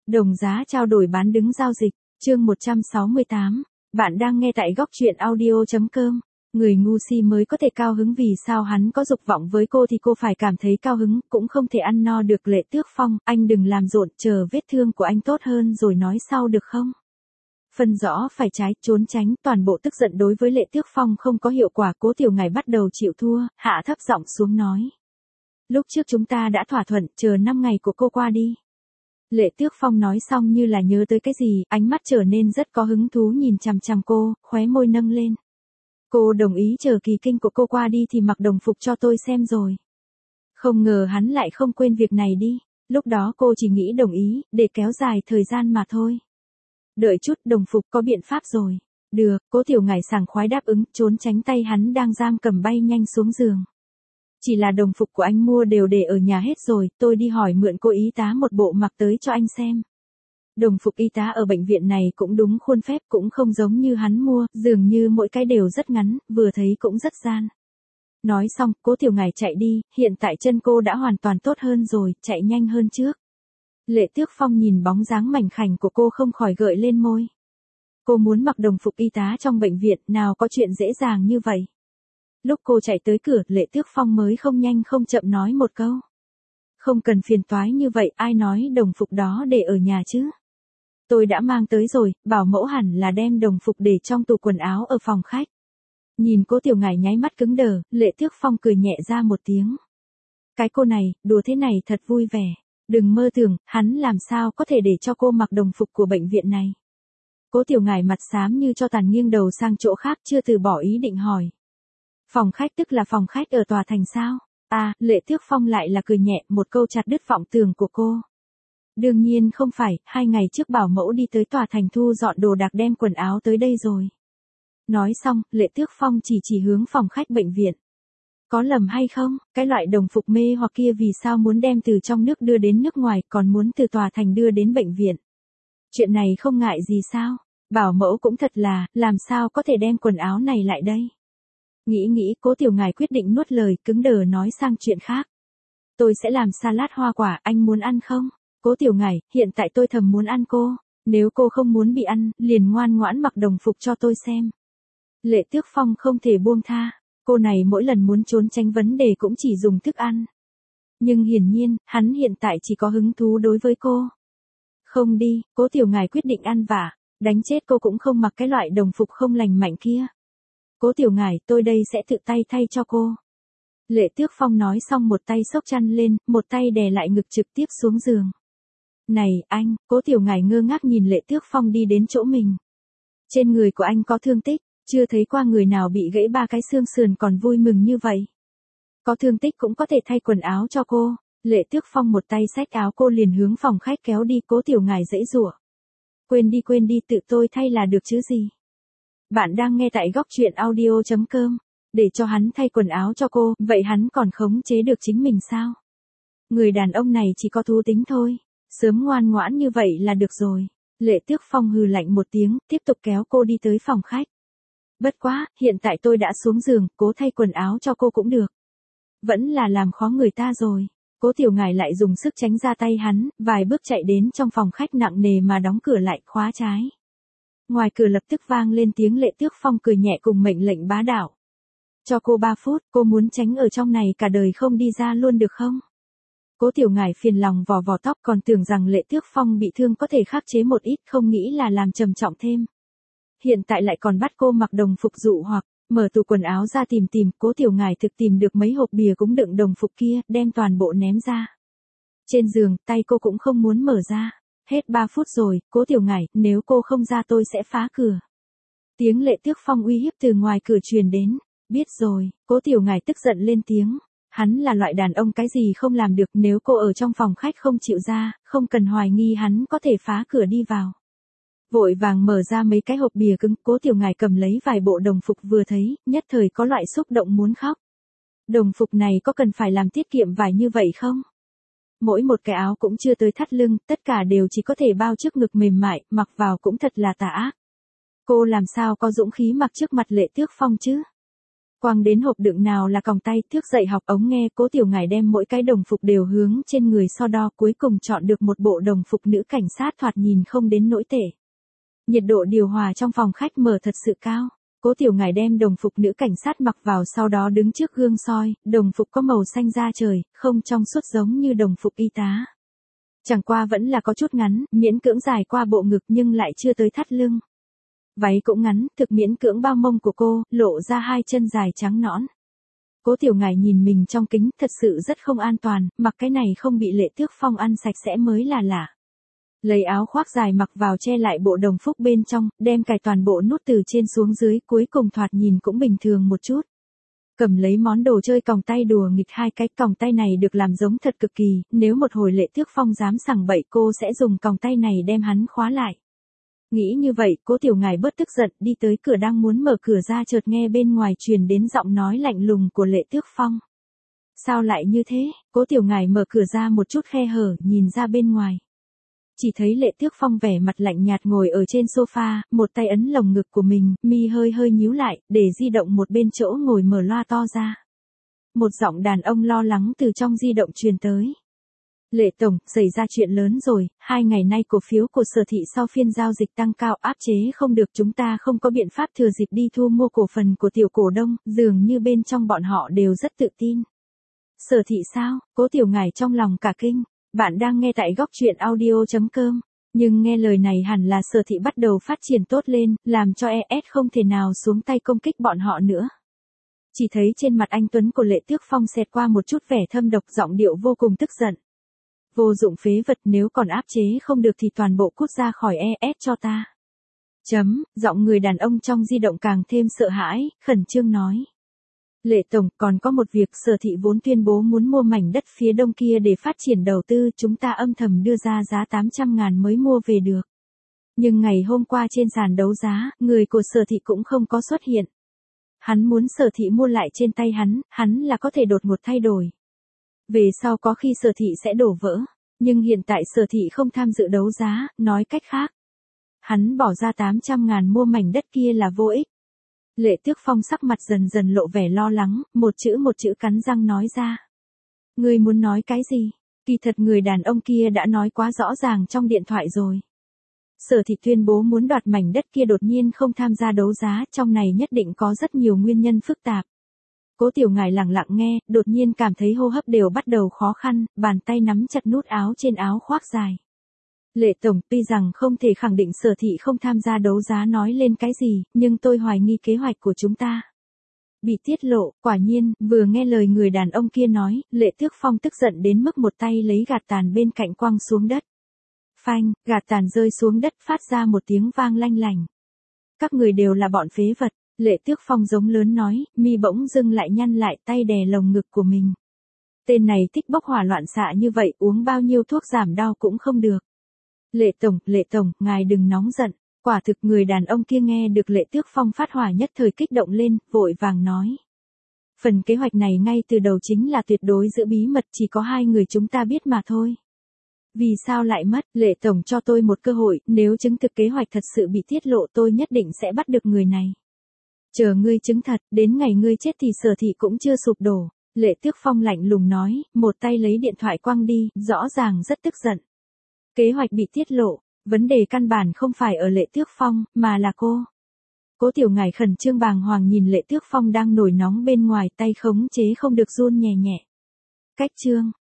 Đồng giá trao đổi bán đứng giao dịch, chương 168. Bạn đang nghe tại góc truyện audio.com. Người ngu si mới có thể cao hứng, vì sao hắn có dục vọng với cô thì cô phải cảm thấy cao hứng, cũng không thể ăn no được. Lệ Tước Phong, anh đừng làm rộn, chờ vết thương của anh tốt hơn rồi nói sau được không? Phân rõ phải trái, trốn tránh, toàn bộ tức giận đối với Lệ Tước Phong không có hiệu quả. Cố Tiểu Ngải bắt đầu chịu thua, hạ thấp giọng xuống nói. Lúc trước chúng ta đã thỏa thuận, chờ 5 ngày của cô qua đi. Lệ Tước Phong nói xong như là nhớ tới cái gì, ánh mắt trở nên rất có hứng thú nhìn chằm chằm cô, khóe môi nâng lên. Cô đồng ý chờ kỳ kinh của cô qua đi thì mặc đồng phục cho tôi xem rồi. Không ngờ hắn lại không quên việc này đi, lúc đó cô chỉ nghĩ đồng ý, để kéo dài thời gian mà thôi. Đợi chút, đồng phục có biện pháp rồi. Được, Cố Tiểu Ngải sảng khoái đáp ứng, trốn tránh tay hắn đang giam cầm, bay nhanh xuống giường. Chỉ là đồng phục của anh mua đều để ở nhà hết rồi, tôi đi hỏi mượn cô y tá một bộ mặc tới cho anh xem. Đồng phục y tá ở bệnh viện này cũng đúng khuôn phép, cũng không giống như hắn mua, dường như mỗi cái đều rất ngắn, vừa thấy cũng rất gian. Nói xong, Cố Tiểu Ngải chạy đi, hiện tại chân cô đã hoàn toàn tốt hơn rồi, chạy nhanh hơn trước. Lệ Tước Phong nhìn bóng dáng mảnh khảnh của cô không khỏi gợi lên môi. Cô muốn mặc đồng phục y tá trong bệnh viện, nào có chuyện dễ dàng như vậy. Lúc cô chạy tới cửa, Lệ Tước Phong mới không nhanh không chậm nói một câu. Không cần phiền toái như vậy, ai nói đồng phục đó để ở nhà chứ? Tôi đã mang tới rồi, bảo mẫu hẳn là đem đồng phục để trong tủ quần áo ở phòng khách. Nhìn Cố Tiểu Ngải nháy mắt cứng đờ, Lệ Tước Phong cười nhẹ ra một tiếng. Cái cô này, đùa thế này thật vui vẻ. Đừng mơ tưởng, hắn làm sao có thể để cho cô mặc đồng phục của bệnh viện này. Cố Tiểu Ngải mặt xám như cho tàn, nghiêng đầu sang chỗ khác, chưa từ bỏ ý định hỏi. Phòng khách tức là phòng khách ở tòa thành sao? À, Lệ Tước Phong lại là cười nhẹ, một câu chặt đứt vọng tưởng của cô. Đương nhiên không phải, 2 ngày trước bảo mẫu đi tới tòa thành thu dọn đồ đạc đem quần áo tới đây rồi. Nói xong, Lệ Tước Phong chỉ hướng phòng khách bệnh viện. Có lầm hay không, cái loại đồng phục mê hoặc kia vì sao muốn đem từ trong nước đưa đến nước ngoài, còn muốn từ tòa thành đưa đến bệnh viện? Chuyện này không ngại gì sao? Bảo mẫu cũng thật là, làm sao có thể đem quần áo này lại đây? Nghĩ, Cố Tiểu Ngải quyết định nuốt lời, cứng đờ nói sang chuyện khác. Tôi sẽ làm salad hoa quả, anh muốn ăn không? Cố Tiểu Ngải, hiện tại tôi thầm muốn ăn cô. Nếu cô không muốn bị ăn, liền ngoan ngoãn mặc đồng phục cho tôi xem. Lệ Tước Phong không thể buông tha. Cô này mỗi lần muốn trốn tránh vấn đề cũng chỉ dùng thức ăn. Nhưng hiển nhiên, hắn hiện tại chỉ có hứng thú đối với cô. Không đi, Cố Tiểu Ngải quyết định ăn vạ. Đánh chết cô cũng không mặc cái loại đồng phục không lành mạnh kia. Cố Tiểu Ngải, tôi đây sẽ tự tay thay cho cô. Lệ Tước Phong nói xong một tay xốc chăn lên, một tay đè lại ngực trực tiếp xuống giường. Này, anh, Cố Tiểu Ngải ngơ ngác nhìn Lệ Tước Phong đi đến chỗ mình. Trên người của anh có thương tích, chưa thấy qua người nào bị gãy 3 cái xương sườn còn vui mừng như vậy. Có thương tích cũng có thể thay quần áo cho cô. Lệ Tước Phong một tay xách áo cô liền hướng phòng khách kéo đi. Cố Tiểu Ngải giãy giụa. Quên đi, tự tôi thay là được chứ gì. Bạn đang nghe tại góc truyện audio.com. Để cho hắn thay quần áo cho cô, vậy hắn còn khống chế được chính mình sao? Người đàn ông này chỉ có thú tính thôi. Sớm ngoan ngoãn như vậy là được rồi. Lệ Tước Phong hừ lạnh một tiếng, tiếp tục kéo cô đi tới phòng khách. Bất quá, hiện tại tôi đã xuống giường, cố thay quần áo cho cô cũng được. Vẫn là làm khó người ta rồi. Cố Tiểu Ngải lại dùng sức tránh ra tay hắn, vài bước chạy đến trong phòng khách nặng nề mà đóng cửa lại, khóa trái. Ngoài cửa lập tức vang lên tiếng Lệ Tước Phong cười nhẹ cùng mệnh lệnh bá đạo. Cho cô 3 phút, cô muốn tránh ở trong này cả đời không đi ra luôn được không? Cố Tiểu Ngải phiền lòng vò vò tóc, còn tưởng rằng Lệ Tước Phong bị thương có thể khắc chế một ít, không nghĩ là làm trầm trọng thêm. Hiện tại lại còn bắt cô mặc đồng phục dụ hoặc, mở tủ quần áo ra tìm, Cố Tiểu Ngải thực tìm được mấy hộp bìa cũng đựng đồng phục kia, đem toàn bộ ném ra. Trên giường, tay cô cũng không muốn mở ra. Hết 3 phút rồi, Cố Tiểu Ngải, nếu cô không ra tôi sẽ phá cửa. Tiếng Lệ Tước Phong uy hiếp từ ngoài cửa truyền đến. Biết rồi, Cố Tiểu Ngải tức giận lên tiếng. Hắn là loại đàn ông cái gì không làm được, nếu cô ở trong phòng khách không chịu ra, không cần hoài nghi hắn có thể phá cửa đi vào. Vội vàng mở ra mấy cái hộp bìa cứng, Cố Tiểu Ngải cầm lấy vài bộ đồng phục vừa thấy, nhất thời có loại xúc động muốn khóc. Đồng phục này có cần phải làm tiết kiệm vải như vậy không? Mỗi một cái áo cũng chưa tới thắt lưng, tất cả đều chỉ có thể bao trước ngực mềm mại, mặc vào cũng thật là tà ác. Cô làm sao có dũng khí mặc trước mặt Lệ Tước Phong chứ? Quăng đến hộp đựng nào là còng tay, thước dậy học ống nghe, Cố Tiểu Ngải đem mỗi cái đồng phục đều hướng trên người so đo, cuối cùng chọn được một bộ đồng phục nữ cảnh sát thoạt nhìn không đến nỗi tệ. Nhiệt độ điều hòa trong phòng khách mở thật sự cao. Cố Tiểu Ngải đem đồng phục nữ cảnh sát mặc vào, sau đó đứng trước gương soi, đồng phục có màu xanh da trời, không trong suốt giống như đồng phục y tá. Chẳng qua vẫn là có chút ngắn, miễn cưỡng dài qua bộ ngực nhưng lại chưa tới thắt lưng. Váy cũng ngắn, thực miễn cưỡng bao mông của cô, lộ ra hai chân dài trắng nõn. Cố Tiểu Ngải nhìn mình trong kính, thật sự rất không an toàn, mặc cái này không bị Lệ Tước Phong ăn sạch sẽ mới là lạ. Lấy áo khoác dài mặc vào che lại bộ đồng phục bên trong, đem cài toàn bộ nút từ trên xuống dưới, cuối cùng thoạt nhìn cũng bình thường một chút. Cầm lấy món đồ chơi còng tay đùa nghịch hai cái, còng tay này được làm giống thật cực kỳ, nếu một hồi Lệ Tước Phong dám sằng bậy cô sẽ dùng còng tay này đem hắn khóa lại. Nghĩ như vậy, Cố Tiểu Ngải bớt tức giận, đi tới cửa đang muốn mở cửa ra, chợt nghe bên ngoài truyền đến giọng nói lạnh lùng của Lệ Tước Phong. Sao lại như thế? Cố Tiểu Ngải mở cửa ra một chút khe hở, nhìn ra bên ngoài. Chỉ thấy Lệ Tước Phong vẻ mặt lạnh nhạt ngồi ở trên sofa, một tay ấn lồng ngực của mình, mi hơi hơi nhíu lại, để di động một bên chỗ ngồi mở loa to ra. Một giọng đàn ông lo lắng từ trong di động truyền tới. Lệ tổng, xảy ra chuyện lớn rồi, 2 ngày nay cổ phiếu của Sở Thị sau phiên giao dịch tăng cao, áp chế không được, chúng ta không có biện pháp thừa dịp đi thu mua cổ phần của tiểu cổ đông, dường như bên trong bọn họ đều rất tự tin. Sở Thị sao? Cố Tiểu Ngải trong lòng cả kinh. Bạn đang nghe tại góc truyện audio.com. Nhưng nghe lời này hẳn là Sở Thị bắt đầu phát triển tốt lên, làm cho ES không thể nào xuống tay công kích bọn họ nữa. Chỉ thấy trên mặt anh Tuấn của Lệ Tước Phong xẹt qua một chút vẻ thâm độc, giọng điệu vô cùng tức giận. Vô dụng phế vật, nếu còn áp chế không được thì toàn bộ cút ra khỏi ES cho ta. Giọng người đàn ông trong di động càng thêm sợ hãi, khẩn trương nói. Lệ tổng, còn có một việc, Sở Thị vốn tuyên bố muốn mua mảnh đất phía đông kia để phát triển đầu tư, chúng ta âm thầm đưa ra giá 800.000 mới mua về được. Nhưng ngày hôm qua trên sàn đấu giá, người của Sở Thị cũng không có xuất hiện. Hắn muốn Sở Thị mua lại trên tay hắn là có thể đột ngột thay đổi. Về sau có khi Sở Thị sẽ đổ vỡ, nhưng hiện tại Sở Thị không tham dự đấu giá, nói cách khác. Hắn bỏ ra 800.000 mua mảnh đất kia là vô ích. Lệ Tước Phong sắc mặt dần dần lộ vẻ lo lắng, một chữ cắn răng nói ra. Ngươi muốn nói cái gì? Kỳ thật người đàn ông kia đã nói quá rõ ràng trong điện thoại rồi. Sở Thị tuyên bố muốn đoạt mảnh đất kia đột nhiên không tham gia đấu giá, trong này nhất định có rất nhiều nguyên nhân phức tạp. Cố Tiểu Ngải lặng lặng nghe, đột nhiên cảm thấy hô hấp đều bắt đầu khó khăn, bàn tay nắm chặt nút áo trên áo khoác dài. Lệ tổng, tuy rằng không thể khẳng định Sở Thị không tham gia đấu giá nói lên cái gì, nhưng tôi hoài nghi kế hoạch của chúng ta bị tiết lộ. Quả nhiên, vừa nghe lời người đàn ông kia nói, Lệ Tước Phong tức giận đến mức một tay lấy gạt tàn bên cạnh quăng xuống đất. Phanh, gạt tàn rơi xuống đất phát ra một tiếng vang lanh lành. Các người đều là bọn phế vật, Lệ Tước Phong giống lớn nói, mi bỗng dưng lại nhăn lại, tay đè lồng ngực của mình. Tên này thích bốc hỏa loạn xạ như vậy, uống bao nhiêu thuốc giảm đau cũng không được. Lệ tổng, ngài đừng nóng giận. Quả thực người đàn ông kia nghe được Lệ Tước Phong phát hỏa nhất thời kích động lên, vội vàng nói. Phần kế hoạch này ngay từ đầu chính là tuyệt đối giữ bí mật, chỉ có 2 người chúng ta biết mà thôi. Vì sao lại mất? Lệ tổng, cho tôi một cơ hội, nếu chứng thực kế hoạch thật sự bị tiết lộ tôi nhất định sẽ bắt được người này. Chờ ngươi chứng thật, đến ngày ngươi chết thì Sở Thị cũng chưa sụp đổ. Lệ Tước Phong lạnh lùng nói, một tay lấy điện thoại quăng đi, rõ ràng rất tức giận. Kế hoạch bị tiết lộ, vấn đề căn bản không phải ở Lệ Tước Phong, mà là cô. Cố Tiểu Ngải khẩn trương bàng hoàng nhìn Lệ Tước Phong đang nổi nóng bên ngoài, tay khống chế không được run nhẹ nhẹ. Cách chương